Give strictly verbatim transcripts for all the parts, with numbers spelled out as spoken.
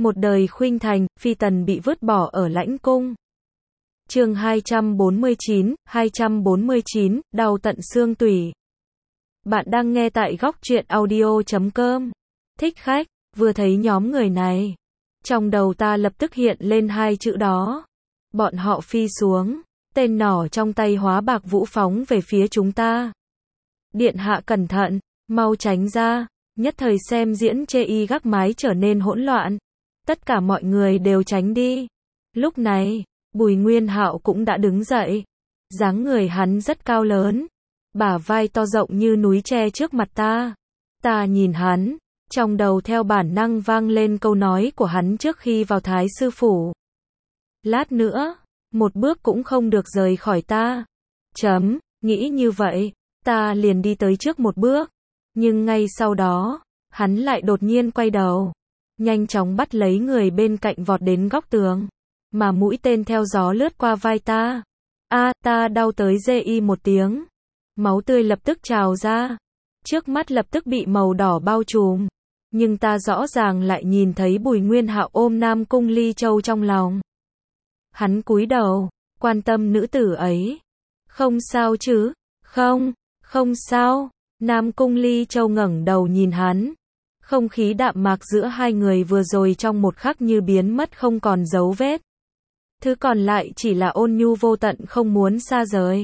Một đời khuynh thành, phi tần bị vứt bỏ ở lãnh cung. Chương hai trăm bốn mươi chín, hai trăm bốn mươi chín, đau tận xương tủy. Bạn đang nghe tại góc truyện audio chấm com. Thích khách, vừa thấy nhóm người này, trong đầu ta lập tức hiện lên hai chữ đó. Bọn họ phi xuống, tên nỏ trong tay hóa bạc vũ phóng về phía chúng ta. Điện hạ cẩn thận, mau tránh ra. Nhất thời xem diễn chê y gác mái trở nên hỗn loạn. Tất cả mọi người đều tránh đi. Lúc này, Bùi Nguyên Hạo cũng đã đứng dậy. Dáng người hắn rất cao lớn, bả vai to rộng như núi tre trước mặt ta. Ta nhìn hắn, trong đầu theo bản năng vang lên câu nói của hắn trước khi vào Thái sư phủ. Lát nữa, một bước cũng không được rời khỏi ta. Chấm, nghĩ như vậy, ta liền đi tới trước một bước. Nhưng ngay sau đó, hắn lại đột nhiên quay đầu, nhanh chóng bắt lấy người bên cạnh vọt đến góc tường, mà mũi tên theo gió lướt qua vai ta. A, ta đau tới rê y một tiếng. Máu tươi lập tức trào ra. Trước mắt lập tức bị màu đỏ bao trùm. Nhưng ta rõ ràng lại nhìn thấy Bùi Nguyên Hạo ôm Nam Cung Ly Châu trong lòng. Hắn cúi đầu, quan tâm nữ tử ấy. Không sao chứ? Không, không sao. Nam Cung Ly Châu ngẩng đầu nhìn hắn. Không khí đạm mạc giữa hai người vừa rồi trong một khắc như biến mất không còn dấu vết. Thứ còn lại chỉ là ôn nhu vô tận không muốn xa rời.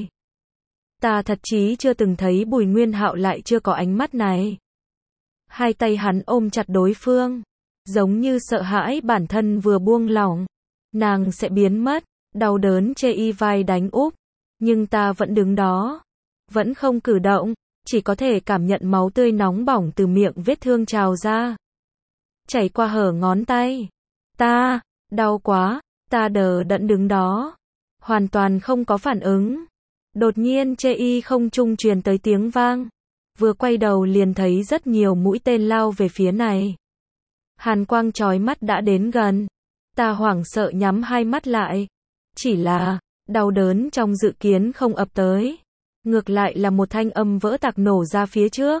Ta thật chí chưa từng thấy Bùi Nguyên Hạo lại chưa có ánh mắt này. Hai tay hắn ôm chặt đối phương, giống như sợ hãi bản thân vừa buông lỏng, nàng sẽ biến mất, đau đớn chê y vai đánh úp. Nhưng ta vẫn đứng đó, vẫn không cử động, chỉ có thể cảm nhận máu tươi nóng bỏng từ miệng vết thương trào ra, chảy qua hở ngón tay. Ta, đau quá, ta đờ đẫn đứng đó, hoàn toàn không có phản ứng. Đột nhiên chê y không trung truyền tới tiếng vang, vừa quay đầu liền thấy rất nhiều mũi tên lao về phía này. Hàn quang chói mắt đã đến gần, ta hoảng sợ nhắm hai mắt lại. Chỉ là, đau đớn trong dự kiến không ập tới, ngược lại là một thanh âm vỡ tạc nổ ra phía trước.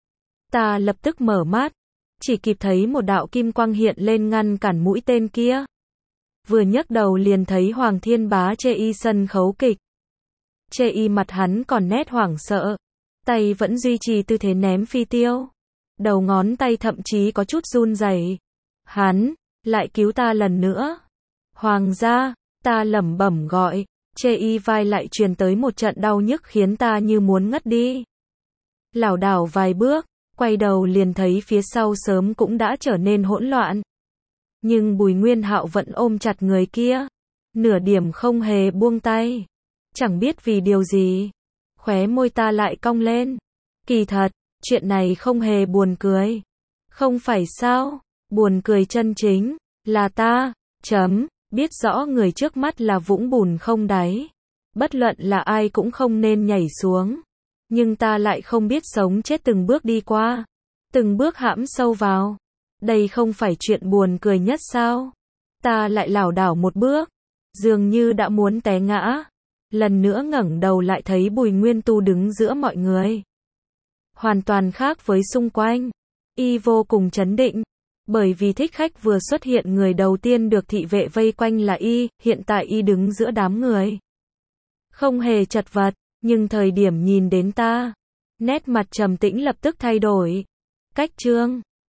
Ta lập tức mở mắt, chỉ kịp thấy một đạo kim quang hiện lên ngăn cản mũi tên kia. Vừa nhấc đầu liền thấy Hoàng Thiên Bá chê y sân khấu kịch. Chê y mặt hắn còn nét hoảng sợ, tay vẫn duy trì tư thế ném phi tiêu. Đầu ngón tay thậm chí có chút run rẩy. Hắn, lại cứu ta lần nữa. Hoàng gia, ta lẩm bẩm gọi, chê y vai lại truyền tới một trận đau nhức khiến ta như muốn ngất đi. Lảo đảo vài bước, quay đầu liền thấy phía sau sớm cũng đã trở nên hỗn loạn. Nhưng Bùi Nguyên Hạo vẫn ôm chặt người kia, nửa điểm không hề buông tay. Chẳng biết vì điều gì, khóe môi ta lại cong lên. Kỳ thật, chuyện này không hề buồn cười. Không phải sao? Buồn cười chân chính là ta, chấm, biết rõ người trước mắt là vũng bùn không đáy. Bất luận là ai cũng không nên nhảy xuống. Nhưng ta lại không biết sống chết từng bước đi qua, từng bước hãm sâu vào. Đây không phải chuyện buồn cười nhất sao? Ta lại lảo đảo một bước, dường như đã muốn té ngã. Lần nữa ngẩng đầu lại thấy Bùi Nguyên Tu đứng giữa mọi người. Hoàn toàn khác với xung quanh. Y vô cùng trấn định. Bởi vì thích khách vừa xuất hiện người đầu tiên được thị vệ vây quanh là Y, hiện tại Y đứng giữa đám người. Không hề chật vật, nhưng thời điểm nhìn đến ta, nét mặt trầm tĩnh lập tức thay đổi. Cách trương,